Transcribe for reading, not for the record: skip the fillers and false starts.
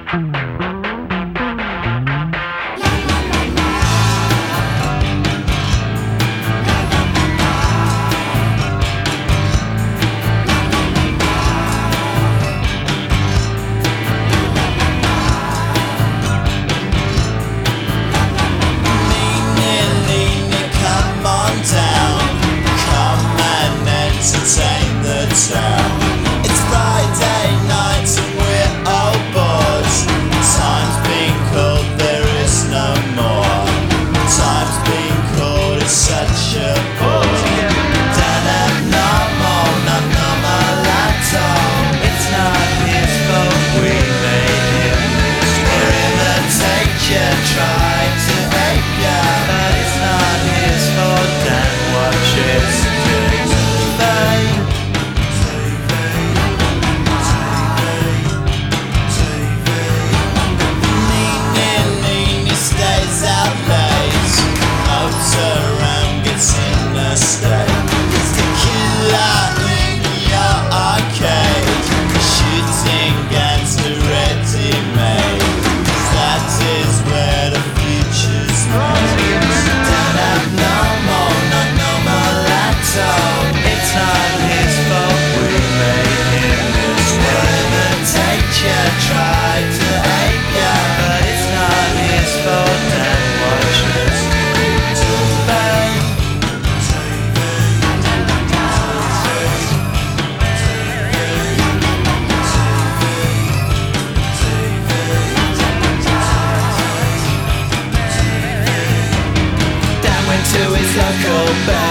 It's Friday night and we're all bored. Time's been called, there is no more. Time's been called, it's such a bore. Don't have no more, no more at all. It's not his fault, we made him this way. We're imitator, try to hate ya, but it's not his fault, then watch his do. To his local bar.